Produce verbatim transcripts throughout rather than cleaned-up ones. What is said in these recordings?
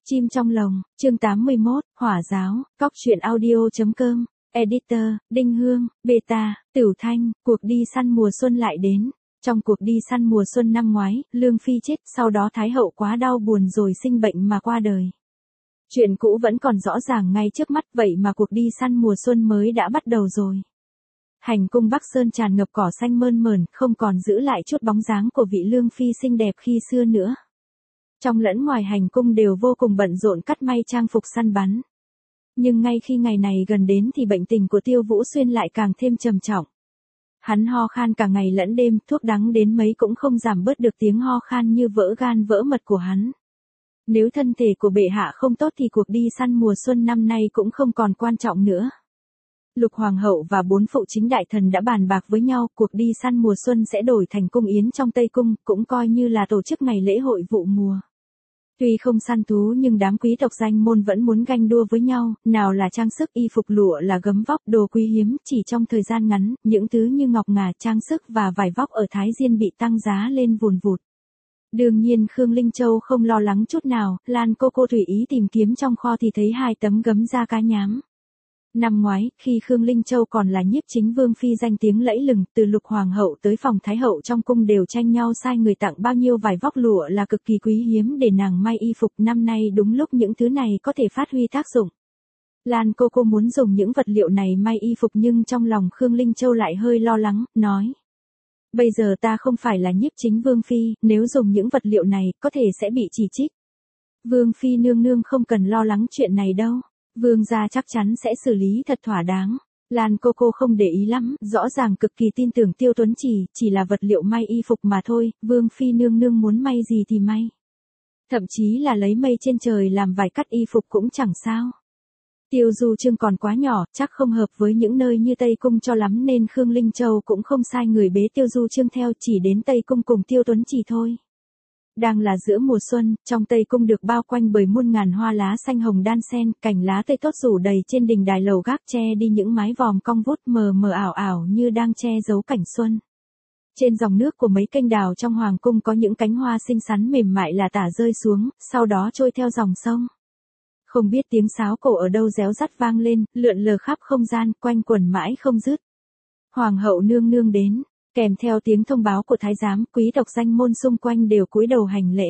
Chim trong lồng, chương tám mươi mốt, Hỏa giáo, cóc truyện audio.com, Editor, Đinh Hương, Beta, Tửu Thanh, cuộc đi săn mùa xuân lại đến. Trong cuộc đi săn mùa xuân năm ngoái, Lương Phi chết, sau đó Thái hậu quá đau buồn rồi sinh bệnh mà qua đời. Chuyện cũ vẫn còn rõ ràng ngay trước mắt, vậy mà cuộc đi săn mùa xuân mới đã bắt đầu rồi. Hành cung Bắc Sơn tràn ngập cỏ xanh mơn mởn, không còn giữ lại chút bóng dáng của vị Lương Phi xinh đẹp khi xưa nữa. Trong lẫn ngoài hành cung đều vô cùng bận rộn cắt may trang phục săn bắn. Nhưng ngay khi ngày này gần đến thì bệnh tình của Tiêu Vũ Xuyên lại càng thêm trầm trọng. Hắn ho khan cả ngày lẫn đêm, thuốc đắng đến mấy cũng không giảm bớt được tiếng ho khan như vỡ gan vỡ mật của hắn. Nếu thân thể của bệ hạ không tốt thì cuộc đi săn mùa xuân năm nay cũng không còn quan trọng nữa. Lục Hoàng hậu và bốn phụ chính đại thần đã bàn bạc với nhau, cuộc đi săn mùa xuân sẽ đổi thành cung yến trong Tây Cung, cũng coi như là tổ chức ngày lễ hội vụ mùa. Tuy không săn thú nhưng đám quý tộc danh môn vẫn muốn ganh đua với nhau, nào là trang sức y phục lụa là gấm vóc, đồ quý hiếm, chỉ trong thời gian ngắn, những thứ như ngọc ngà, trang sức và vải vóc ở Thái Diên bị tăng giá lên vùn vụt. Đương nhiên Khương Linh Châu không lo lắng chút nào, Lan cô cô tùy ý tìm kiếm trong kho thì thấy hai tấm gấm da cá nhám. Năm ngoái, khi Khương Linh Châu còn là nhiếp chính vương phi danh tiếng lẫy lừng, từ Lục Hoàng hậu tới phòng Thái hậu trong cung đều tranh nhau sai người tặng bao nhiêu vải vóc lụa là cực kỳ quý hiếm để nàng may y phục. Năm nay đúng lúc những thứ này có thể phát huy tác dụng. Lan cô cô muốn dùng những vật liệu này may y phục nhưng trong lòng Khương Linh Châu lại hơi lo lắng, nói. Bây giờ ta không phải là nhiếp chính vương phi, nếu dùng những vật liệu này có thể sẽ bị chỉ trích. Vương phi nương nương không cần lo lắng chuyện này đâu. Vương gia chắc chắn sẽ xử lý thật thỏa đáng. Lan cô cô không để ý lắm, rõ ràng cực kỳ tin tưởng Tiêu Tuấn Chỉ, chỉ là vật liệu may y phục mà thôi, Vương phi nương nương muốn may gì thì may. Thậm chí là lấy mây trên trời làm vải cắt y phục cũng chẳng sao. Tiêu Du Trương còn quá nhỏ, chắc không hợp với những nơi như Tây Cung cho lắm nên Khương Linh Châu cũng không sai người bế Tiêu Du Trương theo, chỉ đến Tây Cung cùng Tiêu Tuấn Chỉ thôi. Đang là giữa mùa xuân, trong Tây Cung được bao quanh bởi muôn ngàn hoa lá xanh hồng đan xen, cành lá tây tốt rủ đầy trên đình đài lầu gác che đi những mái vòm cong vút mờ mờ ảo ảo như đang che giấu cảnh xuân. Trên dòng nước của mấy kênh đào trong hoàng cung có những cánh hoa xinh xắn mềm mại là tả rơi xuống, sau đó trôi theo dòng sông. Không biết tiếng sáo cổ ở đâu réo rắt vang lên, lượn lờ khắp không gian, quanh quẩn mãi không dứt. Hoàng hậu nương nương đến. Kèm theo tiếng thông báo của thái giám, quý tộc danh môn xung quanh đều cúi đầu hành lễ.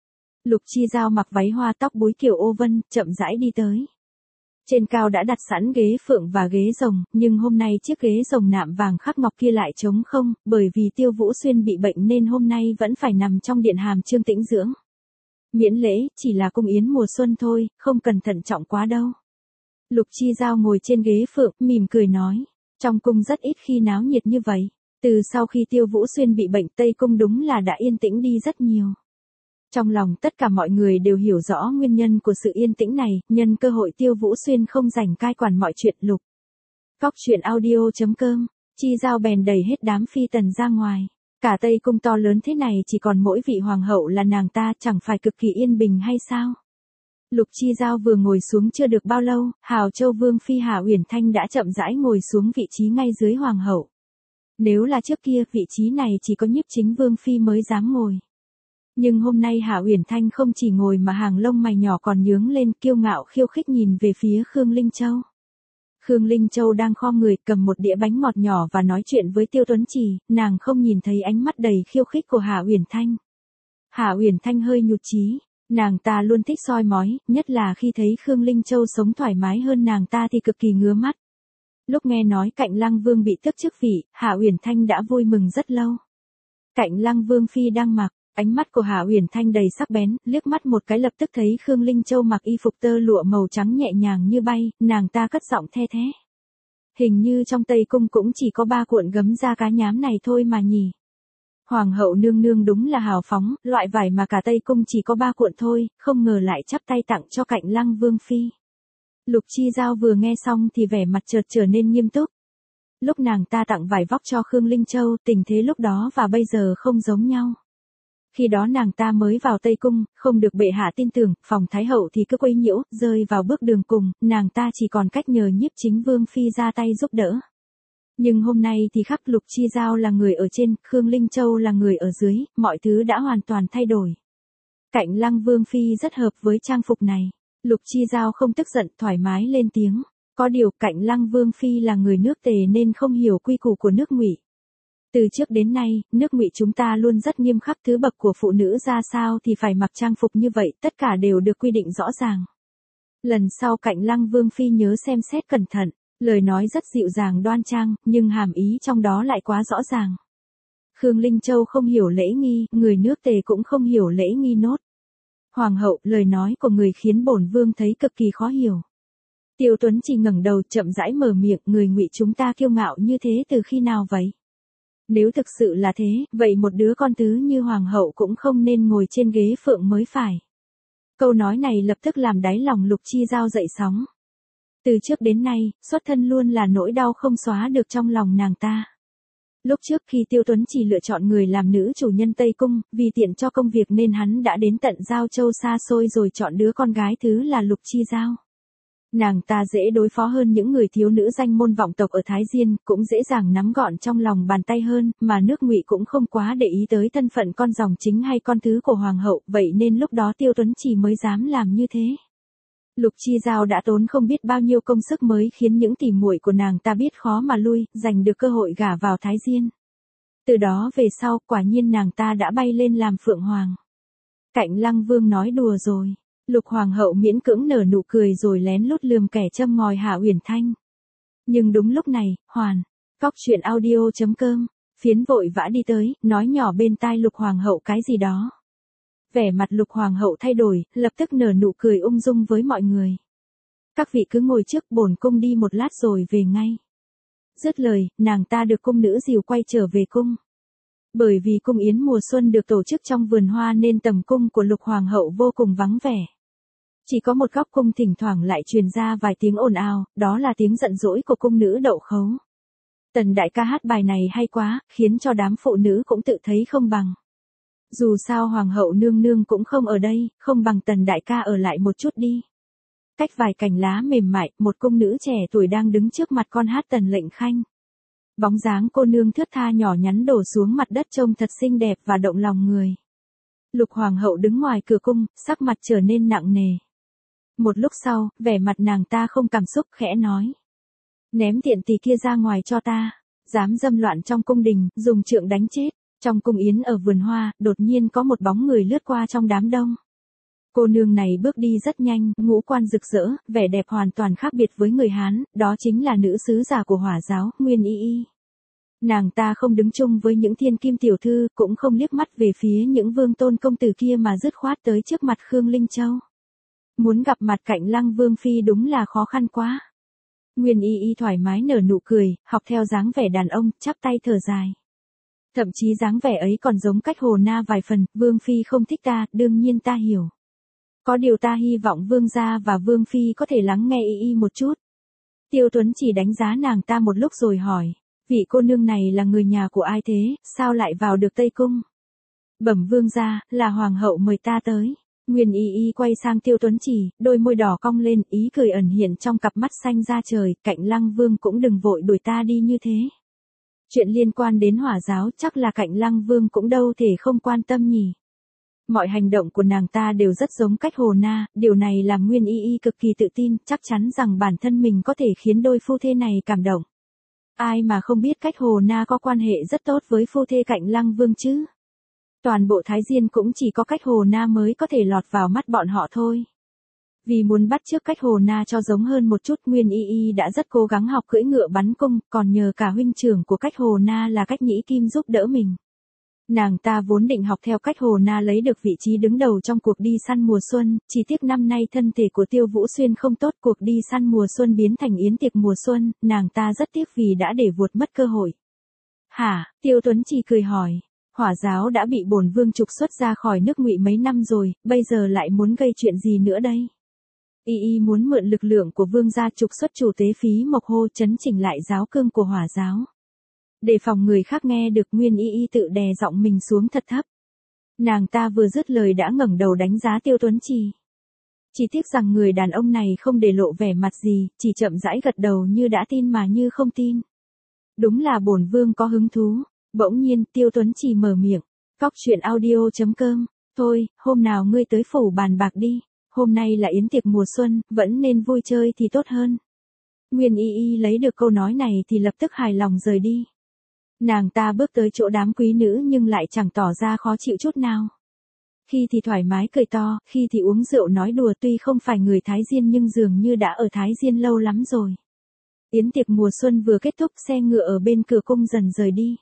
Lục Chi Giao mặc váy hoa tóc búi kiểu ô vân, chậm rãi đi tới. Trên cao đã đặt sẵn ghế phượng và ghế rồng, nhưng hôm nay chiếc ghế rồng nạm vàng khắc ngọc kia lại trống không, bởi vì Tiêu Vũ Xuyên bị bệnh nên hôm nay vẫn phải nằm trong điện hàm Trương Tĩnh dưỡng. Miễn lễ, chỉ là cung yến mùa xuân thôi, không cần thận trọng quá đâu. Lục Chi Giao ngồi trên ghế phượng, mỉm cười nói, trong cung rất ít khi náo nhiệt như vậy. Từ sau khi Tiêu Vũ Xuyên bị bệnh, Tây Cung đúng là đã yên tĩnh đi rất nhiều. Trong lòng tất cả mọi người đều hiểu rõ nguyên nhân của sự yên tĩnh này, nhân cơ hội Tiêu Vũ Xuyên không rảnh cai quản mọi chuyện. Lục Cóc truyện audio.com, Chi Giao bèn đẩy hết đám phi tần ra ngoài. Cả Tây Cung to lớn thế này chỉ còn mỗi vị hoàng hậu là nàng ta, chẳng phải cực kỳ yên bình hay sao? Lục Chi Giao vừa ngồi xuống chưa được bao lâu, Hào Châu Vương phi Hà Uyển Thanh đã chậm rãi ngồi xuống vị trí ngay dưới hoàng hậu. Nếu là trước kia, vị trí này chỉ có nhiếp chính vương phi mới dám ngồi. Nhưng hôm nay Hạ Uyển Thanh không chỉ ngồi mà hàng lông mày nhỏ còn nhướng lên, kiêu ngạo khiêu khích nhìn về phía Khương Linh Châu. Khương Linh Châu đang khom người cầm một đĩa bánh ngọt nhỏ và nói chuyện với Tiêu Tuấn Chỉ, nàng không nhìn thấy ánh mắt đầy khiêu khích của Hạ Uyển Thanh. Hạ Uyển Thanh hơi nhụt chí, nàng ta luôn thích soi mói, nhất là khi thấy Khương Linh Châu sống thoải mái hơn nàng ta thì cực kỳ ngứa mắt. Lúc nghe nói Cạnh Lăng Vương bị tước chức vị, Hạ Uyển Thanh đã vui mừng rất lâu. Cạnh Lăng Vương phi đang mặc, ánh mắt của Hạ Uyển Thanh đầy sắc bén, liếc mắt một cái lập tức thấy Khương Linh Châu mặc y phục tơ lụa màu trắng nhẹ nhàng như bay, nàng ta cất giọng the thé. Hình như trong Tây Cung cũng chỉ có ba cuộn gấm da cá nhám này thôi mà nhỉ. Hoàng hậu nương nương đúng là hào phóng, loại vải mà cả Tây Cung chỉ có ba cuộn thôi, không ngờ lại chắp tay tặng cho Cạnh Lăng Vương phi. Lục Chi Giao vừa nghe xong thì vẻ mặt chợt trở nên nghiêm túc. Lúc nàng ta tặng vải vóc cho Khương Linh Châu, tình thế lúc đó và bây giờ không giống nhau. Khi đó nàng ta mới vào Tây Cung, không được bệ hạ tin tưởng, phòng Thái hậu thì cứ quấy nhiễu, rơi vào bước đường cùng, nàng ta chỉ còn cách nhờ nhiếp chính vương phi ra tay giúp đỡ. Nhưng hôm nay thì khắc Lục Chi Giao là người ở trên, Khương Linh Châu là người ở dưới, mọi thứ đã hoàn toàn thay đổi. Cạnh Lăng Vương phi rất hợp với trang phục này. Lục Chi Giao không tức giận, thoải mái lên tiếng. Có điều Cạnh Lăng Vương phi là người nước Tề nên không hiểu quy củ của nước Ngụy. Từ trước đến nay, nước Ngụy chúng ta luôn rất nghiêm khắc, thứ bậc của phụ nữ ra sao thì phải mặc trang phục như vậy, tất cả đều được quy định rõ ràng. Lần sau Cạnh Lăng Vương phi nhớ xem xét cẩn thận, lời nói rất dịu dàng đoan trang, nhưng hàm ý trong đó lại quá rõ ràng. Khương Linh Châu không hiểu lễ nghi, người nước Tề cũng không hiểu lễ nghi nốt. Hoàng hậu, lời nói của người khiến bổn vương thấy cực kỳ khó hiểu. Tiêu Tuấn chỉ ngẩng đầu chậm rãi mở miệng, người Ngụy chúng ta kiêu ngạo như thế từ khi nào vậy? Nếu thực sự là thế, vậy một đứa con tứ như hoàng hậu cũng không nên ngồi trên ghế phượng mới phải. Câu nói này lập tức làm đáy lòng Lục Chi Giao dậy sóng. Từ trước đến nay, xuất thân luôn là nỗi đau không xóa được trong lòng nàng ta. Lúc trước khi Tiêu Tuấn chỉ lựa chọn người làm nữ chủ nhân Tây Cung, vì tiện cho công việc nên hắn đã đến tận Giao Châu xa xôi rồi chọn đứa con gái thứ là Lục Chi Giao. Nàng ta dễ đối phó hơn những người thiếu nữ danh môn vọng tộc ở Thái Diên, cũng dễ dàng nắm gọn trong lòng bàn tay hơn, mà nước Ngụy cũng không quá để ý tới thân phận con dòng chính hay con thứ của hoàng hậu, vậy nên lúc đó Tiêu Tuấn chỉ mới dám làm như thế. Lục Chi Giao đã tốn không biết bao nhiêu công sức mới khiến những tỉ muội của nàng ta biết khó mà lui, giành được cơ hội gả vào Thái Diên. Từ đó về sau, quả nhiên nàng ta đã bay lên làm phượng hoàng. Cạnh Lăng Vương nói đùa rồi. Lục Hoàng hậu miễn cưỡng nở nụ cười rồi lén lút lườm kẻ châm ngòi Hạ Uyển Thanh. Nhưng đúng lúc này, Hoàn, Cóc Truyện Audio chấm com, Phiến vội vã đi tới, nói nhỏ bên tai Lục Hoàng hậu cái gì đó. Vẻ mặt Lục Hoàng hậu thay đổi, lập tức nở nụ cười ung dung với mọi người. Các vị cứ ngồi trước, bổn cung đi một lát rồi về ngay. Dứt lời, nàng ta được cung nữ dìu quay trở về cung. Bởi vì cung yến mùa xuân được tổ chức trong vườn hoa nên tầm cung của Lục Hoàng hậu vô cùng vắng vẻ. Chỉ có một góc cung thỉnh thoảng lại truyền ra vài tiếng ồn ào, đó là tiếng giận dỗi của cung nữ Đậu Khấu. Tần đại ca hát bài này hay quá, khiến cho đám phụ nữ cũng tự thấy không bằng. Dù sao Hoàng hậu nương nương cũng không ở đây, không bằng Tần đại ca ở lại một chút đi. Cách vài cành lá mềm mại, một cung nữ trẻ tuổi đang đứng trước mặt con hát Tần Lệnh Khanh. Bóng dáng cô nương thướt tha nhỏ nhắn đổ xuống mặt đất trông thật xinh đẹp và động lòng người. Lục Hoàng hậu đứng ngoài cửa cung, sắc mặt trở nên nặng nề. Một lúc sau, vẻ mặt nàng ta không cảm xúc, khẽ nói. Ném tiện tỳ kia ra ngoài cho ta. Dám dâm loạn trong cung đình, dùng trượng đánh chết. Trong cung yến ở vườn hoa, đột nhiên có một bóng người lướt qua trong đám đông. Cô nương này bước đi rất nhanh, ngũ quan rực rỡ, vẻ đẹp hoàn toàn khác biệt với người Hán, đó chính là nữ sứ giả của Hỏa giáo, Nguyên Y Y. Nàng ta không đứng chung với những thiên kim tiểu thư, cũng không liếc mắt về phía những vương tôn công tử kia mà dứt khoát tới trước mặt Khương Linh Châu. Muốn gặp mặt Cạnh Lăng Vương phi đúng là khó khăn quá. Nguyên Y Y thoải mái nở nụ cười, học theo dáng vẻ đàn ông, chắp tay thở dài. Thậm chí dáng vẻ ấy còn giống cách Hồ Na vài phần, Vương phi không thích ta, đương nhiên ta hiểu. Có điều ta hy vọng Vương gia và Vương phi có thể lắng nghe Y Y một chút. Tiêu Tuấn chỉ đánh giá nàng ta một lúc rồi hỏi, vị cô nương này là người nhà của ai thế, sao lại vào được Tây Cung? Bẩm Vương gia, là Hoàng hậu mời ta tới. Nguyên Y Y quay sang Tiêu Tuấn chỉ, đôi môi đỏ cong lên, ý cười ẩn hiện trong cặp mắt xanh da trời, Cạnh Lăng Vương cũng đừng vội đuổi ta đi như thế. Chuyện liên quan đến Hỏa giáo chắc là Cạnh Lăng Vương cũng đâu thể không quan tâm nhỉ. Mọi hành động của nàng ta đều rất giống cách Hồ Na, điều này làm Nguyên Y Y cực kỳ tự tin, chắc chắn rằng bản thân mình có thể khiến đôi phu thê này cảm động. Ai mà không biết cách Hồ Na có quan hệ rất tốt với phu thê Cạnh Lăng Vương chứ. Toàn bộ Thái Diên cũng chỉ có cách Hồ Na mới có thể lọt vào mắt bọn họ thôi. Vì muốn bắt chước cách Hồ Na cho giống hơn một chút, Nguyên Y Y đã rất cố gắng học cưỡi ngựa bắn cung, còn nhờ cả huynh trưởng của cách Hồ Na là cách Nhĩ Kim giúp đỡ mình. Nàng ta vốn định học theo cách Hồ Na lấy được vị trí đứng đầu trong cuộc đi săn mùa xuân, chỉ tiếc năm nay thân thể của Tiêu Vũ Xuyên không tốt, cuộc đi săn mùa xuân biến thành yến tiệc mùa xuân, nàng ta rất tiếc vì đã để vuột mất cơ hội. Hả? Tiêu Tuấn chỉ cười hỏi. Hỏa giáo đã bị bổn vương trục xuất ra khỏi nước Ngụy mấy năm rồi, bây giờ lại muốn gây chuyện gì nữa đây? Y Y muốn mượn lực lượng của vương gia trục xuất chủ tế Phí Mộc Hô chấn chỉnh lại giáo cương của Hỏa giáo. Để phòng người khác nghe được, Nguyên Y Y tự đè giọng mình xuống thật thấp. Nàng ta vừa dứt lời đã ngẩng đầu đánh giá Tiêu Tuấn Trì. Chỉ tiếc rằng người đàn ông này không để lộ vẻ mặt gì, chỉ chậm rãi gật đầu như đã tin mà như không tin. Đúng là bổn vương có hứng thú. Bỗng nhiên, Tiêu Tuấn Trì mở miệng. Cóc Truyện Audio chấm com Thôi, hôm nào ngươi tới phủ bàn bạc đi, hôm nay là yến tiệc mùa xuân, vẫn nên vui chơi thì tốt hơn. Nguyên Y Y lấy được câu nói này thì lập tức hài lòng rời đi. Nàng ta bước tới chỗ đám quý nữ nhưng lại chẳng tỏ ra khó chịu chút nào. Khi thì thoải mái cười to, khi thì uống rượu nói đùa, tuy không phải người Thái Diên nhưng dường như đã ở Thái Diên lâu lắm rồi. Yến tiệc mùa xuân vừa kết thúc, xe ngựa ở bên cửa cung dần rời đi.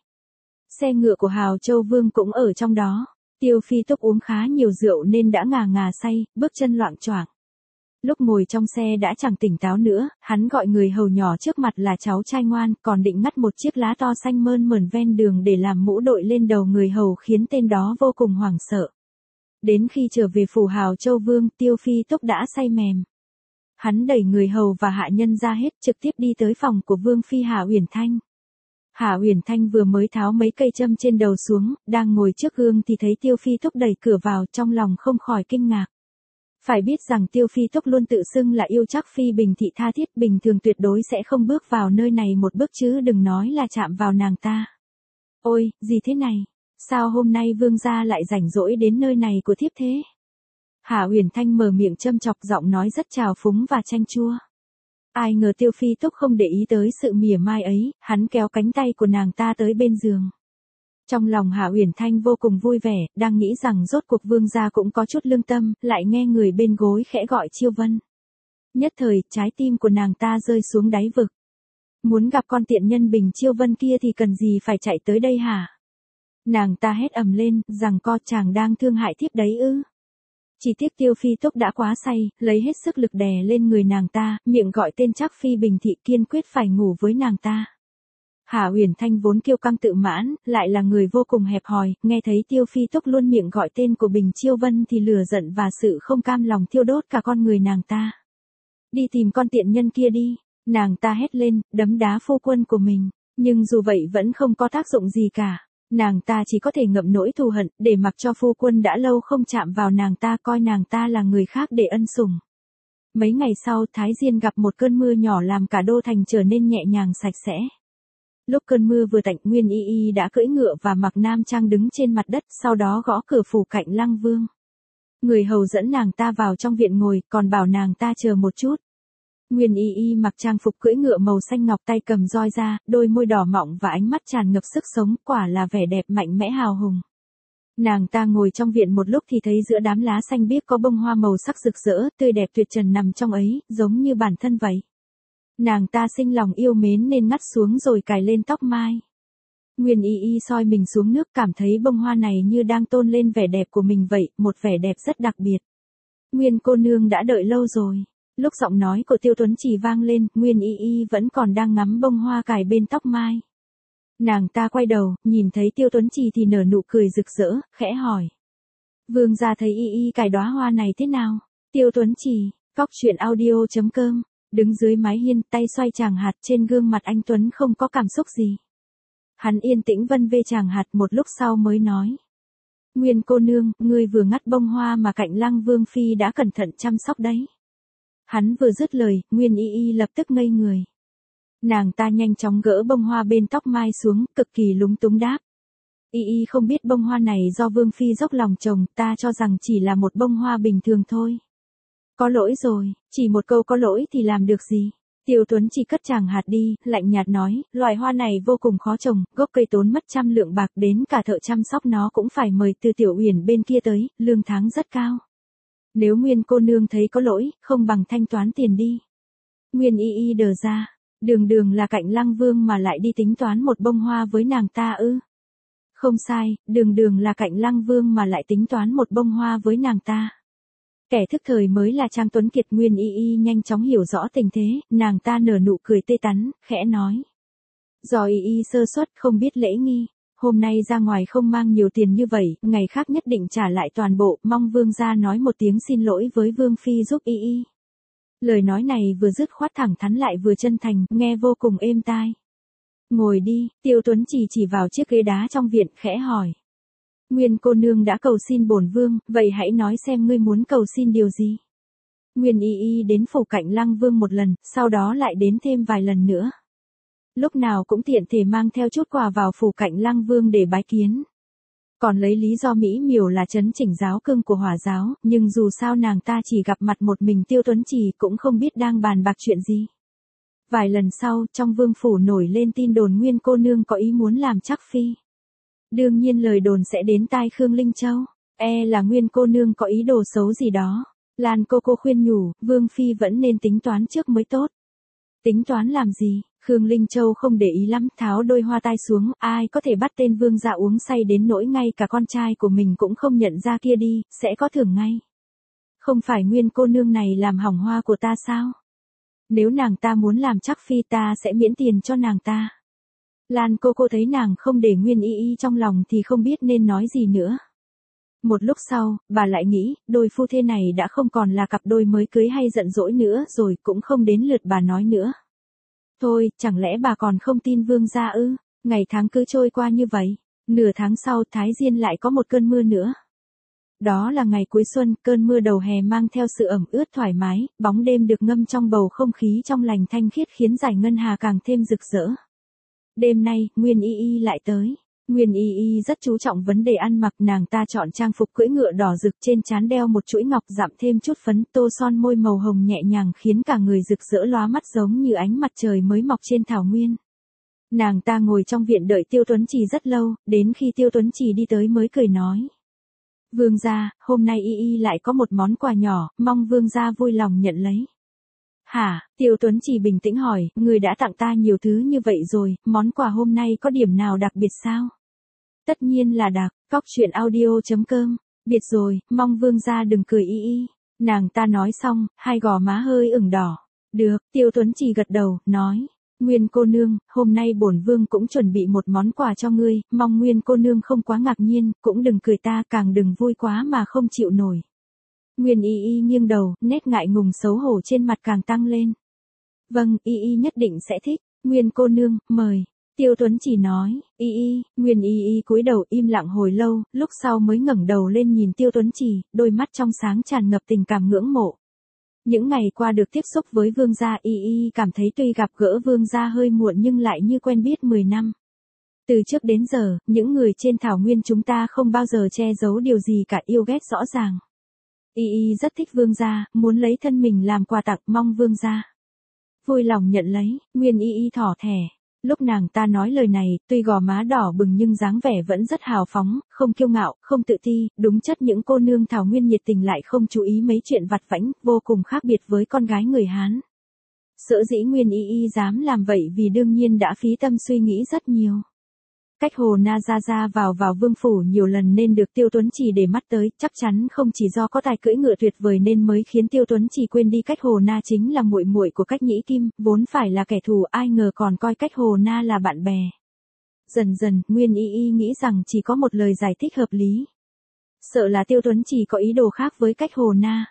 Xe ngựa của Hào Châu Vương cũng ở trong đó. Tiêu Phi Túc uống khá nhiều rượu nên đã ngà ngà say, bước chân loạng choạng. Lúc ngồi trong xe đã chẳng tỉnh táo nữa, hắn gọi người hầu nhỏ trước mặt là cháu trai ngoan, còn định ngắt một chiếc lá to xanh mơn mởn ven đường để làm mũ đội lên đầu người hầu, khiến tên đó vô cùng hoảng sợ. Đến khi trở về phủ Hào Châu Vương, Tiêu Phi Túc đã say mềm. Hắn đẩy người hầu và hạ nhân ra hết, trực tiếp đi tới phòng của Vương Phi Hạ Uyển Thanh. Hạ Uyển Thanh vừa mới tháo mấy cây châm trên đầu xuống, đang ngồi trước gương thì thấy Tiêu Phi Túc đẩy cửa vào, trong lòng không khỏi kinh ngạc. Phải biết rằng Tiêu Phi Túc luôn tự xưng là yêu chắc phi bình thị tha thiết, bình thường tuyệt đối sẽ không bước vào nơi này một bước chứ đừng nói là chạm vào nàng ta. Ôi, gì thế này? Sao hôm nay vương gia lại rảnh rỗi đến nơi này của thiếp thế? Hạ Uyển Thanh mở miệng châm chọc, giọng nói rất trào phúng và chanh chua. Ai ngờ Tiêu Phi Túc không để ý tới sự mỉa mai ấy, hắn kéo cánh tay của nàng ta tới bên giường. Trong lòng Hạ Uyển Thanh vô cùng vui vẻ, đang nghĩ rằng rốt cuộc vương gia cũng có chút lương tâm, lại nghe người bên gối khẽ gọi Chiêu Vân. Nhất thời, trái tim của nàng ta rơi xuống đáy vực. Muốn gặp con tiện nhân Bình Chiêu Vân kia thì cần gì phải chạy tới đây hả? Nàng ta hét ầm lên, rằng co chàng đang thương hại thiếp đấy ư. Chỉ tiếc Tiêu Phi Túc đã quá say, lấy hết sức lực đè lên người nàng ta, miệng gọi tên chắc phi bình thị, kiên quyết phải ngủ với nàng ta. Hạ Uyển Thanh vốn kiêu căng tự mãn, lại là người vô cùng hẹp hòi, nghe thấy Tiêu Phi Túc luôn miệng gọi tên của Bình Chiêu Vân thì lửa giận và sự không cam lòng thiêu đốt cả con người nàng ta. Đi tìm con tiện nhân kia đi, nàng ta hét lên, đấm đá phu quân của mình, nhưng dù vậy vẫn không có tác dụng gì cả. Nàng ta chỉ có thể ngậm nỗi thù hận, để mặc cho phu quân đã lâu không chạm vào nàng ta, coi nàng ta là người khác để ân sủng. Mấy ngày sau, Thái Diên gặp một cơn mưa nhỏ làm cả đô thành trở nên nhẹ nhàng sạch sẽ. Lúc cơn mưa vừa tạnh, Nguyên Y Y đã cưỡi ngựa và mặc nam trang đứng trên mặt đất, sau đó gõ cửa phủ Cạnh Lăng Vương. Người hầu dẫn nàng ta vào trong viện ngồi, còn bảo nàng ta chờ một chút. Nguyên Y Y mặc trang phục cưỡi ngựa màu xanh ngọc, tay cầm roi ra, đôi môi đỏ mọng và ánh mắt tràn ngập sức sống, quả là vẻ đẹp mạnh mẽ hào hùng. Nàng ta ngồi trong viện một lúc thì thấy giữa đám lá xanh biếc có bông hoa màu sắc rực rỡ, tươi đẹp tuyệt trần nằm trong ấy, giống như bản thân vậy. Nàng ta sinh lòng yêu mến nên ngắt xuống rồi cài lên tóc mai. Nguyên Y Y soi mình xuống nước, cảm thấy bông hoa này như đang tôn lên vẻ đẹp của mình vậy, một vẻ đẹp rất đặc biệt. Nguyên cô nương đã đợi lâu rồi. Lúc giọng nói của Tiêu Tuấn Trì vang lên, Nguyên Y Y vẫn còn đang ngắm bông hoa cài bên tóc mai. Nàng ta quay đầu, nhìn thấy Tiêu Tuấn Trì thì nở nụ cười rực rỡ, khẽ hỏi. Vương gia thấy Y Y cài đóa hoa này thế nào? Tiêu Tuấn Trì, cóc truyện audio chấm com, đứng dưới mái hiên, tay xoay tràng hạt, trên gương mặt anh Tuấn không có cảm xúc gì. Hắn yên tĩnh vân vê tràng hạt, một lúc sau mới nói. Nguyên cô nương, ngươi vừa ngắt bông hoa mà Cạnh Lăng Vương Phi đã cẩn thận chăm sóc đấy. Hắn vừa dứt lời, Nguyên Y Y lập tức ngây người. Nàng ta nhanh chóng gỡ bông hoa bên tóc mai xuống, cực kỳ lúng túng đáp. Y Y không biết bông hoa này do Vương Phi dốc lòng trồng, ta cho rằng chỉ là một bông hoa bình thường thôi. Có lỗi rồi, chỉ một câu có lỗi thì làm được gì? Tiêu Tuấn chỉ cất tràng hạt đi, lạnh nhạt nói, loài hoa này vô cùng khó trồng, gốc cây tốn mất trăm lượng bạc, đến cả thợ chăm sóc nó cũng phải mời từ Tiểu Uyển bên kia tới, lương tháng rất cao. Nếu Nguyên cô nương thấy có lỗi, không bằng thanh toán tiền đi. Nguyên Y Y đờ ra, đường đường là Cạnh Lăng Vương mà lại đi tính toán một bông hoa với nàng ta ư? Không sai, đường đường là Cạnh Lăng Vương mà lại tính toán một bông hoa với nàng ta. Kẻ thức thời mới là Trang Tuấn Kiệt. Nguyên Y Y nhanh chóng hiểu rõ tình thế, nàng ta nở nụ cười tê tắn, khẽ nói. Do Y Y sơ suất không biết lễ nghi, hôm nay ra ngoài không mang nhiều tiền như vậy, ngày khác nhất định trả lại toàn bộ, mong vương gia nói một tiếng xin lỗi với Vương Phi giúp Y Y. Lời nói này vừa dứt khoát thẳng thắn lại vừa chân thành, nghe vô cùng êm tai. Ngồi đi, Tiêu Tuấn chỉ chỉ vào chiếc ghế đá trong viện, khẽ hỏi. Nguyên cô nương đã cầu xin bổn vương, vậy hãy nói xem ngươi muốn cầu xin điều gì. Nguyên Y Y đến phủ Cạnh Lăng Vương một lần, sau đó lại đến thêm vài lần nữa. Lúc nào cũng tiện thể mang theo chút quà vào phủ Cạnh Lăng Vương để bái kiến. Còn lấy lý do mỹ miều là chấn chỉnh giáo cương của Hỏa giáo, nhưng dù sao nàng ta chỉ gặp mặt một mình Tiêu Tuấn Trì cũng không biết đang bàn bạc chuyện gì. Vài lần sau, trong vương phủ nổi lên tin đồn Nguyên cô nương có ý muốn làm Trắc phi. Đương nhiên lời đồn sẽ đến tai Khương Linh Châu, e là Nguyên cô nương có ý đồ xấu gì đó. Lan cô cô khuyên nhủ, Vương phi vẫn nên tính toán trước mới tốt. Tính toán làm gì? Khương Linh Châu không để ý lắm, tháo đôi hoa tai xuống, ai có thể bắt tên vương gia uống say đến nỗi ngay cả con trai của mình cũng không nhận ra kia đi, sẽ có thưởng ngay. Không phải Nguyên cô nương này làm hỏng hoa của ta sao? Nếu nàng ta muốn làm Trắc phi ta sẽ miễn tiền cho nàng ta. Lan cô cô thấy nàng không để Nguyên y y trong lòng thì không biết nên nói gì nữa. Một lúc sau, bà lại nghĩ, đôi phu thê này đã không còn là cặp đôi mới cưới hay giận dỗi nữa rồi, cũng không đến lượt bà nói nữa. Thôi, chẳng lẽ bà còn không tin vương gia ư? Ngày tháng cứ trôi qua như vậy. Nửa tháng sau Thái Diên lại có một cơn mưa nữa. Đó là ngày cuối xuân, cơn mưa đầu hè mang theo sự ẩm ướt thoải mái, bóng đêm được ngâm trong bầu không khí trong lành thanh khiết khiến dải ngân hà càng thêm rực rỡ. Đêm nay, Nguyên y y lại tới. Nguyên y y rất chú trọng vấn đề ăn mặc, nàng ta chọn trang phục cưỡi ngựa đỏ rực, trên trán đeo một chuỗi ngọc dặm thêm chút phấn, tô son môi màu hồng nhẹ nhàng khiến cả người rực rỡ lóa mắt giống như ánh mặt trời mới mọc trên thảo nguyên. Nàng ta ngồi trong viện đợi Tiêu Tuấn Trì rất lâu, đến khi Tiêu Tuấn Trì đi tới mới cười nói. Vương gia, hôm nay y y lại có một món quà nhỏ, mong vương gia vui lòng nhận lấy. Hả? Tiêu Tuấn Trì bình tĩnh hỏi, người đã tặng ta nhiều thứ như vậy rồi, món quà hôm nay có điểm nào đặc biệt sao? Tất nhiên là đặc, cóc truyện audio chấm com, biệt rồi, mong vương gia đừng cười y y. Nàng ta nói xong, hai gò má hơi ửng đỏ. Được, Tiêu Tuấn Trì gật đầu, nói. Nguyên cô nương, hôm nay bổn vương cũng chuẩn bị một món quà cho ngươi, mong Nguyên cô nương không quá ngạc nhiên, cũng đừng cười ta, càng đừng vui quá mà không chịu nổi. Nguyên y y nghiêng đầu, nét ngại ngùng xấu hổ trên mặt càng tăng lên. Vâng, y y nhất định sẽ thích. Nguyên cô nương, mời. Tiêu Tuấn chỉ nói, y y, Nguyên y y cúi đầu im lặng hồi lâu, lúc sau mới ngẩng đầu lên nhìn Tiêu Tuấn Chỉ, đôi mắt trong sáng tràn ngập tình cảm ngưỡng mộ. Những ngày qua được tiếp xúc với vương gia, y y cảm thấy tuy gặp gỡ vương gia hơi muộn nhưng lại như quen biết mười năm. Từ trước đến giờ, những người trên thảo nguyên chúng ta không bao giờ che giấu điều gì cả, yêu ghét rõ ràng. Y y rất thích vương gia, muốn lấy thân mình làm quà tặng, mong vương gia vui lòng nhận lấy. Nguyên y y thỏ thẻ. Lúc nàng ta nói lời này, tuy gò má đỏ bừng nhưng dáng vẻ vẫn rất hào phóng, không kiêu ngạo, không tự ti, đúng chất những cô nương thảo nguyên nhiệt tình lại không chú ý mấy chuyện vặt vãnh, vô cùng khác biệt với con gái người Hán. Sở dĩ Nguyên y y dám làm vậy vì đương nhiên đã phí tâm suy nghĩ rất nhiều. Cách Hồ Na ra ra vào vào vương phủ nhiều lần nên được Tiêu Tuấn Trì để mắt tới, chắc chắn không chỉ do có tài cưỡi ngựa tuyệt vời nên mới khiến Tiêu Tuấn Trì quên đi Cách Hồ Na chính là muội muội của Cách Nhĩ Kim, vốn phải là kẻ thù, ai ngờ còn coi Cách Hồ Na là bạn bè. Dần dần, Nguyên y y nghĩ rằng chỉ có một lời giải thích hợp lý. Sợ là Tiêu Tuấn Trì có ý đồ khác với Cách Hồ Na.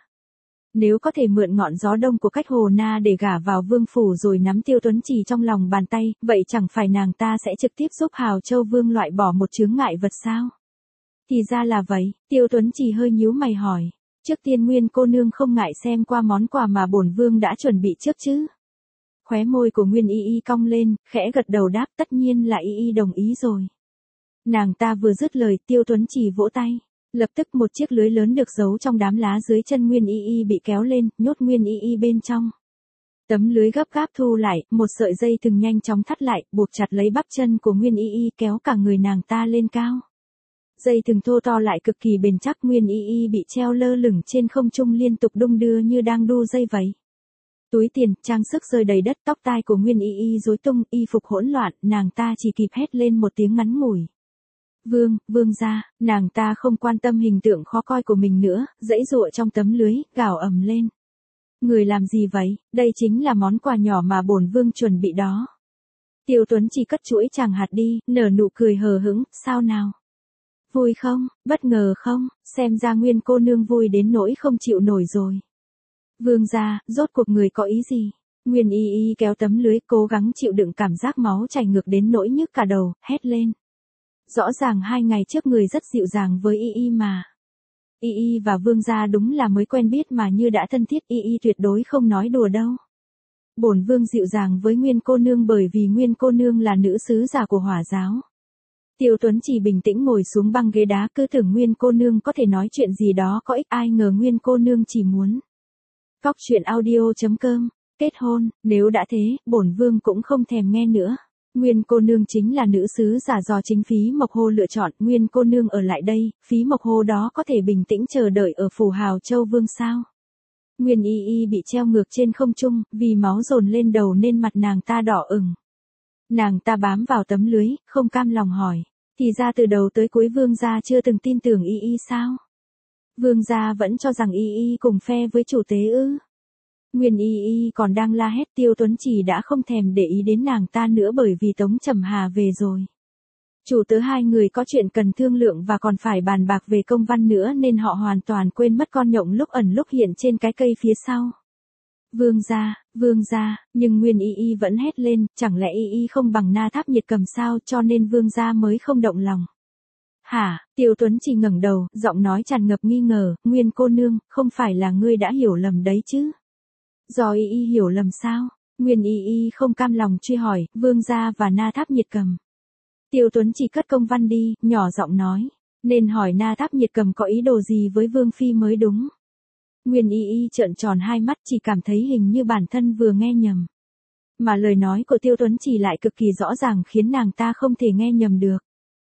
Nếu có thể mượn ngọn gió đông của Cách Hồ Na để gả vào vương phủ rồi nắm Tiêu Tuấn Trì trong lòng bàn tay, vậy chẳng phải nàng ta sẽ trực tiếp giúp Hào Châu Vương loại bỏ một chướng ngại vật sao? Thì ra là vậy, Tiêu Tuấn Trì hơi nhíu mày hỏi. Trước tiên Nguyên cô nương không ngại xem qua món quà mà bổn vương đã chuẩn bị trước chứ? Khóe môi của Nguyên y y cong lên, khẽ gật đầu đáp, tất nhiên là y y đồng ý rồi. Nàng ta vừa dứt lời, Tiêu Tuấn Trì vỗ tay. Lập tức một chiếc lưới lớn được giấu trong đám lá dưới chân Nguyên y y bị kéo lên, nhốt Nguyên y y bên trong. Tấm lưới gấp gáp thu lại, một sợi dây thừng nhanh chóng thắt lại, buộc chặt lấy bắp chân của Nguyên y y, kéo cả người nàng ta lên cao. Dây thừng thô to lại cực kỳ bền chắc, Nguyên y y bị treo lơ lửng trên không trung liên tục đung đưa như đang đu dây vậy. Túi tiền, trang sức rơi đầy đất, tóc tai của Nguyên y y rối tung, y phục hỗn loạn, nàng ta chỉ kịp hét lên một tiếng ngắn ngủi. Vương, vương gia, nàng ta không quan tâm hình tượng khó coi của mình nữa, giãy giụa trong tấm lưới, gào ầm lên. Người làm gì vậy, đây chính là món quà nhỏ mà bổn vương chuẩn bị đó. Tiêu Tuấn chỉ cất chuỗi chàng hạt đi, nở nụ cười hờ hững, sao nào? Vui không, bất ngờ không, xem ra Nguyên cô nương vui đến nỗi không chịu nổi rồi. Vương gia, rốt cuộc người có ý gì? Nguyên y y kéo tấm lưới, cố gắng chịu đựng cảm giác máu chảy ngược đến nỗi nhức cả đầu, hét lên. Rõ ràng hai ngày trước người rất dịu dàng với y y mà. Y y và vương gia đúng là mới quen biết mà như đã thân thiết, y y tuyệt đối không nói đùa đâu. Bổn vương dịu dàng với Nguyên cô nương bởi vì Nguyên cô nương là nữ sứ giả của Hỏa giáo. Tiêu Tuấn Chỉ bình tĩnh ngồi xuống băng ghế đá, cứ tưởng Nguyên cô nương có thể nói chuyện gì đó có ích, ai ngờ Nguyên cô nương chỉ muốn. Cóc truyện audio chấm com, kết hôn, nếu đã thế, bổn vương cũng không thèm nghe nữa. Nguyên cô nương chính là nữ sứ giả do chính Phí Mộc Hồ lựa chọn, Nguyên cô nương ở lại đây, Phí Mộc Hồ đó có thể bình tĩnh chờ đợi ở phủ Hào Châu Vương sao? Nguyên Y Y bị treo ngược trên không trung, vì máu dồn lên đầu nên mặt nàng ta đỏ ửng. Nàng ta bám vào tấm lưới, không cam lòng hỏi, thì ra từ đầu tới cuối vương gia chưa từng tin tưởng Y Y sao? Vương gia vẫn cho rằng Y Y cùng phe với chủ tế ư? Nguyên Y Y còn đang la hét, Tiêu Tuấn Chỉ đã không thèm để ý đến nàng ta nữa bởi vì Tống Trầm Hà về rồi. Chủ tớ hai người có chuyện cần thương lượng và còn phải bàn bạc về công văn nữa nên họ hoàn toàn quên mất con nhộng lúc ẩn lúc hiện trên cái cây phía sau. Vương gia, vương gia, nhưng Nguyên Y Y vẫn hét lên, chẳng lẽ Y Y không bằng Na Tháp Nhiệt Cầm sao, cho nên vương gia mới không động lòng. Hả? Tiêu Tuấn Chỉ ngẩng đầu, giọng nói tràn ngập nghi ngờ, Nguyên cô nương, không phải là ngươi đã hiểu lầm đấy chứ? Do Y Y hiểu lầm sao? Nguyên Y Y không cam lòng truy hỏi, vương gia và Na Tháp Nhiệt Cầm. Tiêu Tuấn Chỉ cất công văn đi, nhỏ giọng nói, nên hỏi Na Tháp Nhiệt Cầm có ý đồ gì với vương phi mới đúng. Nguyên Y Y trợn tròn hai mắt, chỉ cảm thấy hình như bản thân vừa nghe nhầm. Mà lời nói của Tiêu Tuấn Chỉ lại cực kỳ rõ ràng khiến nàng ta không thể nghe nhầm được.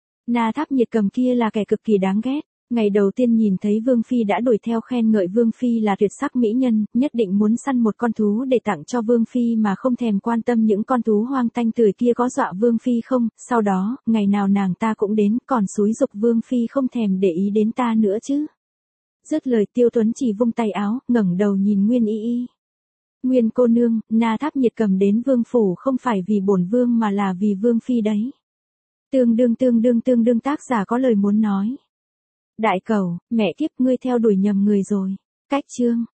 Na Tháp Nhiệt Cầm kia là kẻ cực kỳ đáng ghét. Ngày đầu tiên nhìn thấy Vương Phi đã đuổi theo khen ngợi Vương Phi là tuyệt sắc mỹ nhân, nhất định muốn săn một con thú để tặng cho Vương Phi mà không thèm quan tâm những con thú hoang tanh tươi kia có dọa Vương Phi không, sau đó, ngày nào nàng ta cũng đến, còn xúi giục Vương Phi không thèm để ý đến ta nữa chứ. Dứt lời Tiêu Tuấn Chỉ vung tay áo, ngẩng đầu nhìn Nguyên Y Y. Nguyên cô nương, Na Tháp Nhiệt Cầm đến Vương Phủ không phải vì bổn Vương mà là vì Vương Phi đấy. Tương đương tương đương tương đương tác giả có lời muốn nói. Đại cẩu, mẹ kiếp ngươi theo đuổi nhầm người rồi. Cách chương.